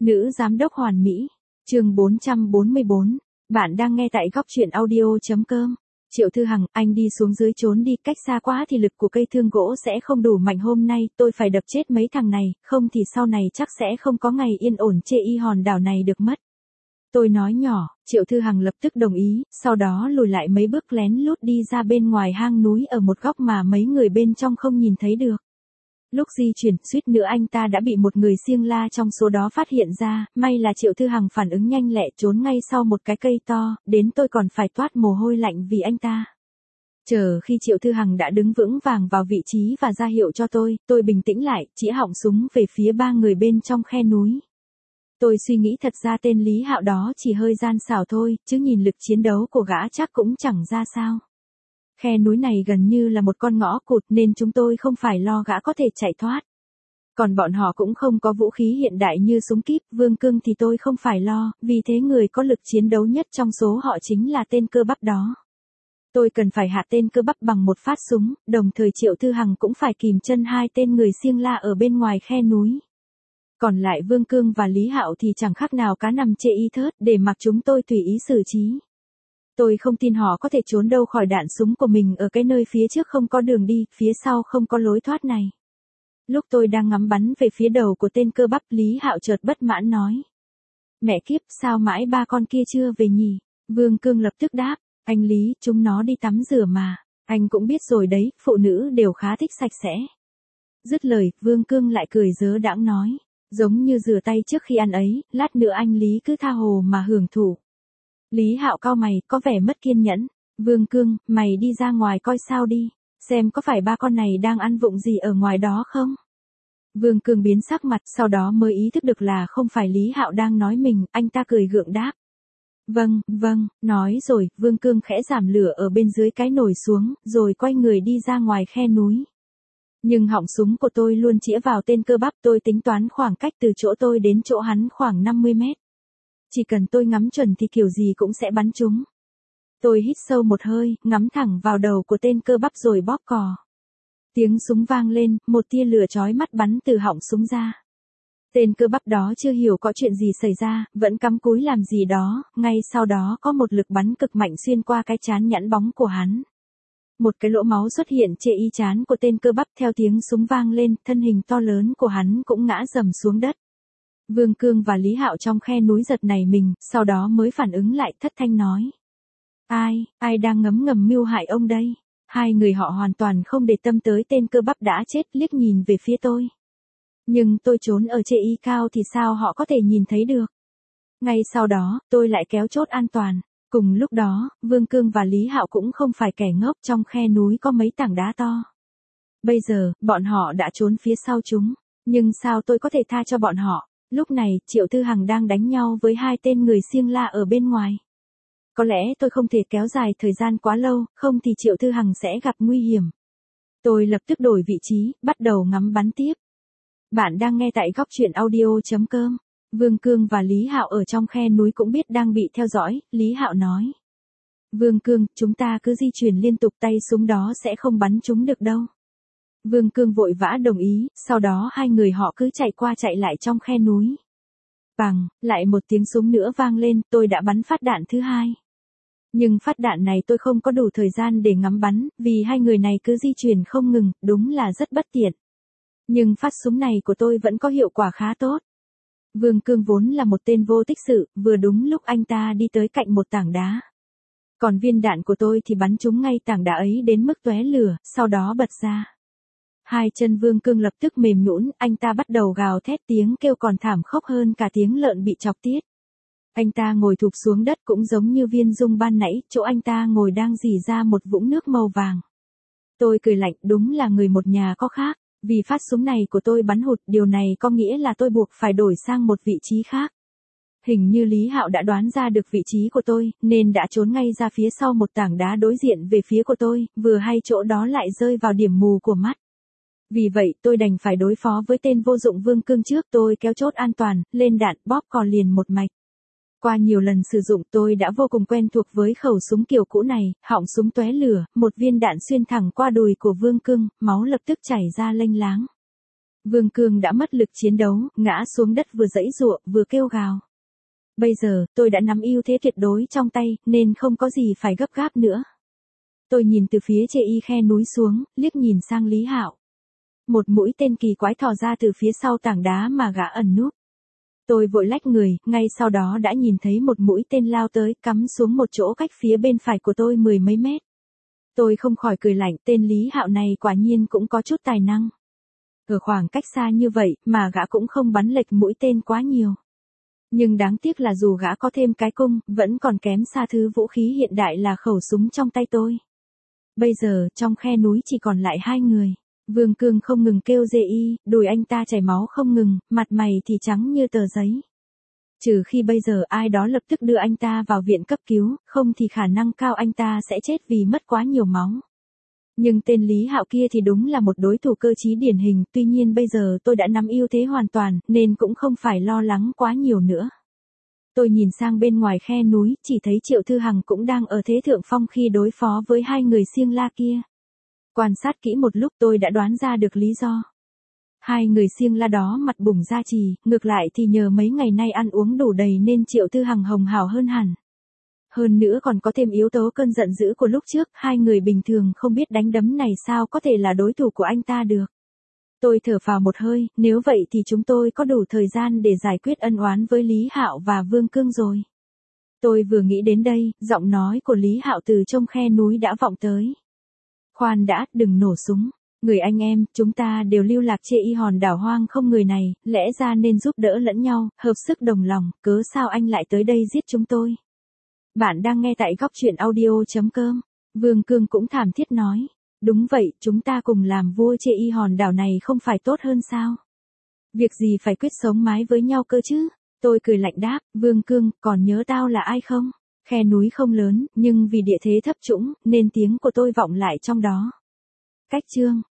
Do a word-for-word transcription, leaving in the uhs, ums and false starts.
Nữ giám đốc hoàn mỹ. Chương bốn trăm bốn mươi bốn. Bạn đang nghe tại góc truyện audio.com. Triệu Thư Hằng, anh đi xuống dưới trốn đi, cách xa quá thì lực của cây thương gỗ sẽ không đủ mạnh, hôm nay tôi phải đập chết mấy thằng này, không thì sau này chắc sẽ không có ngày yên ổn chê y hòn đảo này được mất. Tôi nói nhỏ, Triệu Thư Hằng lập tức đồng ý, sau đó lùi lại mấy bước lén lút đi ra bên ngoài hang núi ở một góc mà mấy người bên trong không nhìn thấy được. Lúc di chuyển, suýt nữa anh ta đã bị một người siêng la trong số đó phát hiện ra, may là Triệu Thư Hằng phản ứng nhanh lẹ trốn ngay sau một cái cây to, đến tôi còn phải toát mồ hôi lạnh vì anh ta. Chờ khi Triệu Thư Hằng đã đứng vững vàng vào vị trí và ra hiệu cho tôi, tôi bình tĩnh lại, chĩa họng súng về phía ba người bên trong khe núi. Tôi suy nghĩ thật ra tên Lý Hạo đó chỉ hơi gian xảo thôi, chứ nhìn lực chiến đấu của gã chắc cũng chẳng ra sao. Khe núi này gần như là một con ngõ cụt nên chúng tôi không phải lo gã có thể chạy thoát. Còn bọn họ cũng không có vũ khí hiện đại như súng kíp, Vương Cương thì tôi không phải lo, vì thế người có lực chiến đấu nhất trong số họ chính là tên cơ bắp đó. Tôi cần phải hạ tên cơ bắp bằng một phát súng, đồng thời Triệu Thư Hằng cũng phải kìm chân hai tên người siêng la ở bên ngoài khe núi. Còn lại Vương Cương và Lý Hạo thì chẳng khác nào cá nằm chê y thớt, để mặc chúng tôi tùy ý xử trí. Tôi không tin họ có thể trốn đâu khỏi đạn súng của mình ở cái nơi phía trước không có đường đi, phía sau không có lối thoát này. Lúc tôi đang ngắm bắn về phía đầu của tên cơ bắp, Lý Hạo chợt bất mãn nói. Mẹ kiếp, sao mãi ba con kia chưa về nhỉ? Vương Cương lập tức đáp, anh Lý, chúng nó đi tắm rửa mà. Anh cũng biết rồi đấy, phụ nữ đều khá thích sạch sẽ. Dứt lời, Vương Cương lại cười dớ đãng nói. Giống như rửa tay trước khi ăn ấy, lát nữa anh Lý cứ tha hồ mà hưởng thụ. Lý Hạo cau mày, có vẻ mất kiên nhẫn. Vương Cương, mày đi ra ngoài coi sao đi, xem có phải ba con này đang ăn vụng gì ở ngoài đó không? Vương Cương biến sắc mặt, sau đó mới ý thức được là không phải Lý Hạo đang nói mình, anh ta cười gượng đáp. Vâng, vâng, nói rồi, Vương Cương khẽ giảm lửa ở bên dưới cái nồi xuống, rồi quay người đi ra ngoài khe núi. Nhưng họng súng của tôi luôn chĩa vào tên cơ bắp, tôi tính toán khoảng cách từ chỗ tôi đến chỗ hắn khoảng năm mươi mét. Chỉ cần tôi ngắm chuẩn thì kiểu gì cũng sẽ bắn trúng. Tôi hít sâu một hơi, ngắm thẳng vào đầu của tên cơ bắp rồi bóp cò. Tiếng súng vang lên, một tia lửa chói mắt bắn từ họng súng ra. Tên cơ bắp đó chưa hiểu có chuyện gì xảy ra, vẫn cắm cúi làm gì đó, ngay sau đó có một lực bắn cực mạnh xuyên qua cái trán nhẵn bóng của hắn. Một cái lỗ máu xuất hiện trên y trán của tên cơ bắp, theo tiếng súng vang lên, thân hình to lớn của hắn cũng ngã rầm xuống đất. Vương Cương và Lý Hạo trong khe núi giật nảy mình, sau đó mới phản ứng lại, thất thanh nói. Ai, ai đang ngấm ngầm mưu hại ông đây? Hai người họ hoàn toàn không để tâm tới tên cơ bắp đã chết, liếc nhìn về phía tôi. Nhưng tôi trốn ở trên y cao thì sao họ có thể nhìn thấy được? Ngay sau đó, tôi lại kéo chốt an toàn. Cùng lúc đó, Vương Cương và Lý Hạo cũng không phải kẻ ngốc, trong khe núi có mấy tảng đá to. Bây giờ, bọn họ đã trốn phía sau chúng. Nhưng sao tôi có thể tha cho bọn họ? Lúc này, Triệu Thư Hằng đang đánh nhau với hai tên người siêng la ở bên ngoài. Có lẽ tôi không thể kéo dài thời gian quá lâu, không thì Triệu Thư Hằng sẽ gặp nguy hiểm. Tôi lập tức đổi vị trí, bắt đầu ngắm bắn tiếp. Bạn đang nghe tại góc truyện audio.com. Vương Cương và Lý Hạo ở trong khe núi cũng biết đang bị theo dõi, Lý Hạo nói. Vương Cương, chúng ta cứ di chuyển liên tục, tay súng đó sẽ không bắn chúng được đâu. Vương Cương vội vã đồng ý, sau đó hai người họ cứ chạy qua chạy lại trong khe núi. Bằng, lại một tiếng súng nữa vang lên, tôi đã bắn phát đạn thứ hai. Nhưng phát đạn này tôi không có đủ thời gian để ngắm bắn, vì hai người này cứ di chuyển không ngừng, đúng là rất bất tiện. Nhưng phát súng này của tôi vẫn có hiệu quả khá tốt. Vương Cương vốn là một tên vô tích sự, vừa đúng lúc anh ta đi tới cạnh một tảng đá. Còn viên đạn của tôi thì bắn trúng ngay tảng đá ấy đến mức tóe lửa, sau đó bật ra. Hai chân Vương Cương lập tức mềm nhũn, anh ta bắt đầu gào thét, tiếng kêu còn thảm khốc hơn cả tiếng lợn bị chọc tiết. Anh ta ngồi thụp xuống đất cũng giống như Viên Dung ban nãy, chỗ anh ta ngồi đang rỉ ra một vũng nước màu vàng. Tôi cười lạnh, đúng là người một nhà có khác. Vì phát súng này của tôi bắn hụt, điều này có nghĩa là tôi buộc phải đổi sang một vị trí khác. Hình như Lý Hạo đã đoán ra được vị trí của tôi, nên đã trốn ngay ra phía sau một tảng đá đối diện về phía của tôi, vừa hay chỗ đó lại rơi vào điểm mù của mắt. Vì vậy, tôi đành phải đối phó với tên vô dụng Vương Cương trước, tôi kéo chốt an toàn, lên đạn, bóp cò liền một mạch. Qua nhiều lần sử dụng, tôi đã vô cùng quen thuộc với khẩu súng kiểu cũ này, họng súng tóe lửa, một viên đạn xuyên thẳng qua đùi của Vương Cương, máu lập tức chảy ra lênh láng. Vương Cương đã mất lực chiến đấu, ngã xuống đất vừa giãy giụa, vừa kêu gào. Bây giờ, tôi đã nắm ưu thế tuyệt đối trong tay, nên không có gì phải gấp gáp nữa. Tôi nhìn từ phía chê y khe núi xuống, liếc nhìn sang Lý Hạo. Một mũi tên kỳ quái thò ra từ phía sau tảng đá mà gã ẩn núp. Tôi vội lách người, ngay sau đó đã nhìn thấy một mũi tên lao tới, cắm xuống một chỗ cách phía bên phải của tôi mười mấy mét. Tôi không khỏi cười lạnh, tên Lý Hạo này quả nhiên cũng có chút tài năng. Ở khoảng cách xa như vậy, mà gã cũng không bắn lệch mũi tên quá nhiều. Nhưng đáng tiếc là dù gã có thêm cái cung, vẫn còn kém xa thứ vũ khí hiện đại là khẩu súng trong tay tôi. Bây giờ, trong khe núi chỉ còn lại hai người. Vương Cương không ngừng kêu dê y, đùi anh ta chảy máu không ngừng, mặt mày thì trắng như tờ giấy. Trừ khi bây giờ ai đó lập tức đưa anh ta vào viện cấp cứu, không thì khả năng cao anh ta sẽ chết vì mất quá nhiều máu. Nhưng tên Lý Hạo kia thì đúng là một đối thủ cơ trí điển hình, tuy nhiên bây giờ tôi đã nắm ưu thế hoàn toàn, nên cũng không phải lo lắng quá nhiều nữa. Tôi nhìn sang bên ngoài khe núi, chỉ thấy Triệu Thư Hằng cũng đang ở thế thượng phong khi đối phó với hai người Siêng La kia. Quan sát kỹ một lúc tôi đã đoán ra được lý do. Hai người Siêng La đó mặt bùng da chì, ngược lại thì nhờ mấy ngày nay ăn uống đủ đầy nên Triệu Thư Hằng hồng hào hơn hẳn. Hơn nữa còn có thêm yếu tố cơn giận dữ của lúc trước, hai người bình thường không biết đánh đấm này sao có thể là đối thủ của anh ta được. Tôi thở phào một hơi, nếu vậy thì chúng tôi có đủ thời gian để giải quyết ân oán với Lý Hạo và Vương Cương rồi. Tôi vừa nghĩ đến đây, giọng nói của Lý Hạo từ trong khe núi đã vọng tới. Khoan đã, đừng nổ súng. Người anh em, chúng ta đều lưu lạc trên y hòn đảo hoang không người này, lẽ ra nên giúp đỡ lẫn nhau, hợp sức đồng lòng, cớ sao anh lại tới đây giết chúng tôi. Bạn đang nghe tại góc truyện audio chấm com. Vương Cương cũng thảm thiết nói. Đúng vậy, chúng ta cùng làm vua trên y hòn đảo này không phải tốt hơn sao? Việc gì phải quyết sống mái với nhau cơ chứ? Tôi cười lạnh đáp, Vương Cương, còn nhớ tao là ai không? Khe núi không lớn, nhưng vì địa thế thấp trũng, nên tiếng của tôi vọng lại trong đó. Cách chương